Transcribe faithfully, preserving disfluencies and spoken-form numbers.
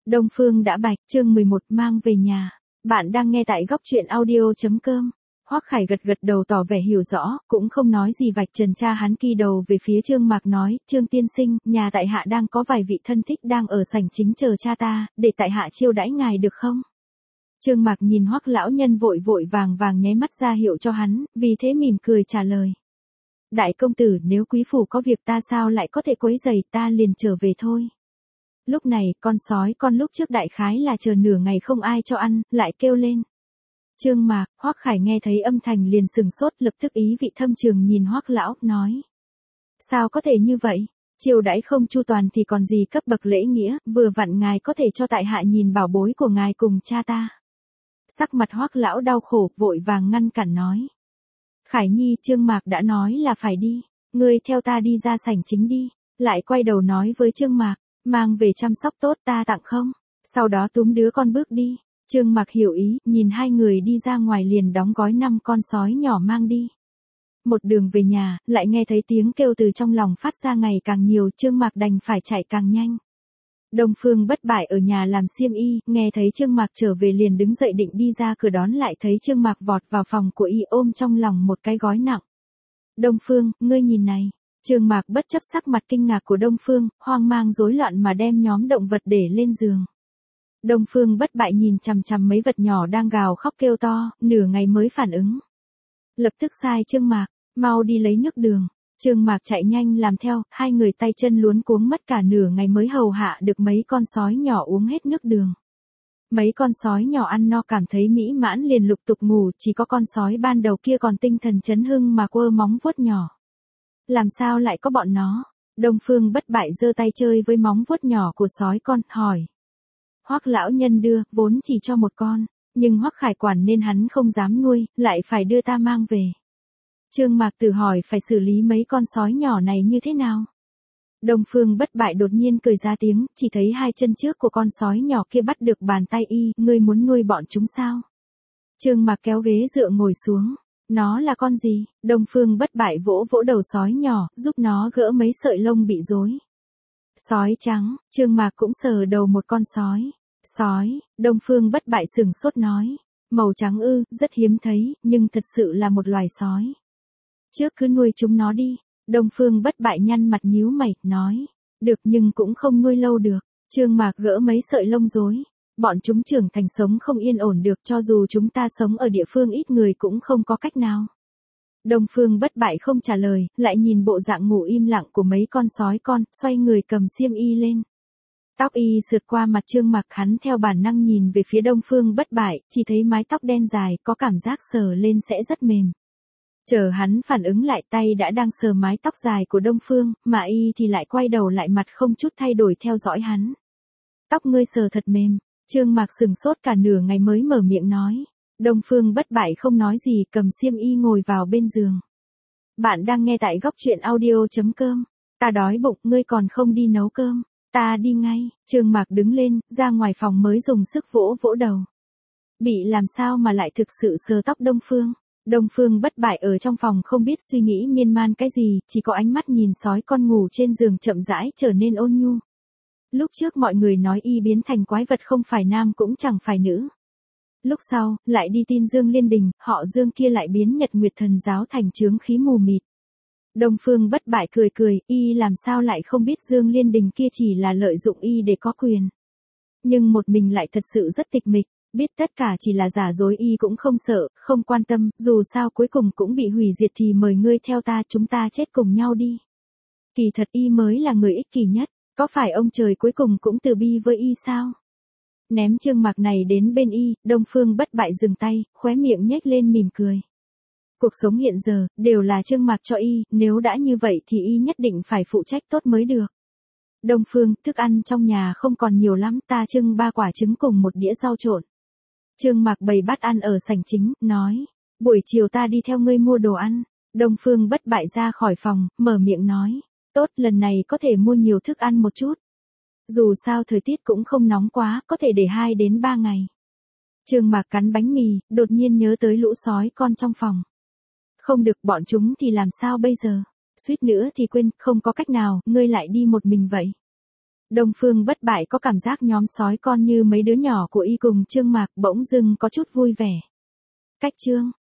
Đông Phương đã bạch, chương mười một mang về nhà. Bạn đang nghe tại góc truyện audio.com. Hoắc Khải gật gật đầu tỏ vẻ hiểu rõ, cũng không nói gì vạch trần cha hắn kỳ đầu về phía Trương Mạc nói, Trương tiên sinh, nhà tại hạ đang có vài vị thân thích đang ở sảnh chính chờ cha ta, để tại hạ chiêu đãi ngài được không? Trương Mạc nhìn Hoắc lão nhân vội vội vàng vàng nháy mắt ra hiệu cho hắn, vì thế mỉm cười trả lời. Đại công tử, nếu quý phủ có việc ta sao lại có thể quấy rầy, ta liền trở về thôi. Lúc này, con sói con lúc trước đại khái là chờ nửa ngày không ai cho ăn, lại kêu lên. Trương Mạc, Hoắc Khải nghe thấy âm thanh liền sừng sốt, lập tức ý vị thâm trường nhìn Hoắc lão, nói. Sao có thể như vậy? Chiêu đãi không chu toàn thì còn gì cấp bậc lễ nghĩa, vừa vặn ngài có thể cho tại hạ nhìn bảo bối của ngài cùng cha ta. Sắc mặt Hoắc lão đau khổ, vội vàng ngăn cản nói. Khải Nhi, Trương Mạc đã nói là phải đi, ngươi theo ta đi ra sảnh chính đi, lại quay đầu nói với Trương Mạc. Mang về chăm sóc tốt ta tặng không? Sau đó túm đứa con bước đi. Trương Mạc hiểu ý, nhìn hai người đi ra ngoài liền đóng gói năm con sói nhỏ mang đi. Một đường về nhà, lại nghe thấy tiếng kêu từ trong lòng phát ra ngày càng nhiều, Trương Mạc đành phải chạy càng nhanh. Đông Phương Bất Bại ở nhà làm xiêm y, nghe thấy Trương Mạc trở về liền đứng dậy định đi ra cửa đón, lại thấy Trương Mạc vọt vào phòng của y ôm trong lòng một cái gói nặng. Đông Phương, ngươi nhìn này. Trương Mạc bất chấp sắc mặt kinh ngạc của Đông Phương, hoang mang rối loạn mà đem nhóm động vật để lên giường. Đông Phương Bất Bại nhìn chằm chằm mấy vật nhỏ đang gào khóc kêu to, nửa ngày mới phản ứng. Lập tức sai Trương Mạc, mau đi lấy nước đường. Trương Mạc chạy nhanh làm theo, hai người tay chân luống cuống mất cả nửa ngày mới hầu hạ được mấy con sói nhỏ uống hết nước đường. Mấy con sói nhỏ ăn no cảm thấy mỹ mãn liền lục tục ngủ, chỉ có con sói ban đầu kia còn tinh thần chấn hưng mà quơ móng vuốt nhỏ. Làm sao lại có bọn nó? Đông Phương Bất Bại giơ tay chơi với móng vuốt nhỏ của sói con, hỏi. Hoắc lão nhân đưa, vốn chỉ cho một con, nhưng Hoắc Khải quản nên hắn không dám nuôi, lại phải đưa ta mang về. Trương Mạc tự hỏi phải xử lý mấy con sói nhỏ này như thế nào? Đông Phương Bất Bại đột nhiên cười ra tiếng, chỉ thấy hai chân trước của con sói nhỏ kia bắt được bàn tay y, ngươi muốn nuôi bọn chúng sao? Trương Mạc kéo ghế dựa ngồi xuống. Nó là con gì? Đông Phương Bất Bại vỗ vỗ đầu sói nhỏ, giúp nó gỡ mấy sợi lông bị rối. Sói trắng, Trương Mạc cũng sờ đầu một con sói. Sói, Đông Phương Bất Bại sừng sốt nói. Màu trắng ư, rất hiếm thấy, nhưng thật sự là một loài sói. Trước cứ nuôi chúng nó đi. Đông Phương Bất Bại nhăn mặt nhíu mày, nói. Được nhưng cũng không nuôi lâu được. Trương Mạc gỡ mấy sợi lông rối. Bọn chúng trưởng thành sống không yên ổn được, cho dù chúng ta sống ở địa phương ít người cũng không có cách nào. Đông Phương Bất Bại không trả lời, lại nhìn bộ dạng ngủ im lặng của mấy con sói con, xoay người cầm xiêm y lên. Tóc y sượt qua mặt Trương Mạc, hắn theo bản năng nhìn về phía Đông Phương Bất Bại, chỉ thấy mái tóc đen dài, có cảm giác sờ lên sẽ rất mềm. Chờ hắn phản ứng lại, tay đã đang sờ mái tóc dài của Đông Phương, mà y thì lại quay đầu lại mặt không chút thay đổi theo dõi hắn. Tóc ngươi sờ thật mềm. Trương Mạc sừng sốt cả nửa ngày mới mở miệng nói. Đông Phương Bất Bại không nói gì, cầm xiêm y ngồi vào bên giường. Bạn đang nghe tại góc truyện audio.com. Ta đói bụng, ngươi còn không đi nấu cơm. Ta đi ngay. Trương Mạc đứng lên, ra ngoài phòng mới dùng sức vỗ vỗ đầu. Bị làm sao mà lại thực sự sờ tóc Đông Phương. Đông Phương Bất Bại ở trong phòng không biết suy nghĩ miên man cái gì, chỉ có ánh mắt nhìn sói con ngủ trên giường chậm rãi trở nên ôn nhu. Lúc trước mọi người nói y biến thành quái vật không phải nam cũng chẳng phải nữ. Lúc sau, lại đi tin Dương Liên Đình, họ Dương kia lại biến Nhật Nguyệt Thần Giáo thành chướng khí mù mịt. Đông Phương Bất Bại cười cười, y làm sao lại không biết Dương Liên Đình kia chỉ là lợi dụng y để có quyền. Nhưng một mình lại thật sự rất tịch mịch, biết tất cả chỉ là giả dối y cũng không sợ, không quan tâm, dù sao cuối cùng cũng bị hủy diệt thì mời ngươi theo ta, chúng ta chết cùng nhau đi. Kỳ thật y mới là người ích kỷ nhất. Có phải ông trời cuối cùng cũng từ bi với y sao? Ném Trương Mạc này đến bên y, Đông Phương Bất Bại dừng tay, khóe miệng nhếch lên mỉm cười. Cuộc sống hiện giờ, đều là Trương Mạc cho y, nếu đã như vậy thì y nhất định phải phụ trách tốt mới được. Đông Phương, thức ăn trong nhà không còn nhiều lắm, ta trưng ba quả trứng cùng một đĩa rau trộn. Trương Mạc bày bát ăn ở sảnh chính, nói, buổi chiều ta đi theo ngươi mua đồ ăn. Đông Phương Bất Bại ra khỏi phòng, mở miệng nói. Tốt, lần này có thể mua nhiều thức ăn một chút. Dù sao thời tiết cũng không nóng quá, có thể để hai đến ba ngày. Trương Mạc cắn bánh mì, đột nhiên nhớ tới lũ sói con trong phòng. Không được, bọn chúng thì làm sao bây giờ? Suýt nữa thì quên, không có cách nào, ngươi lại đi một mình vậy. Đông Phương Bất Bại có cảm giác nhóm sói con như mấy đứa nhỏ của y cùng Trương Mạc bỗng dưng có chút vui vẻ. Cách chương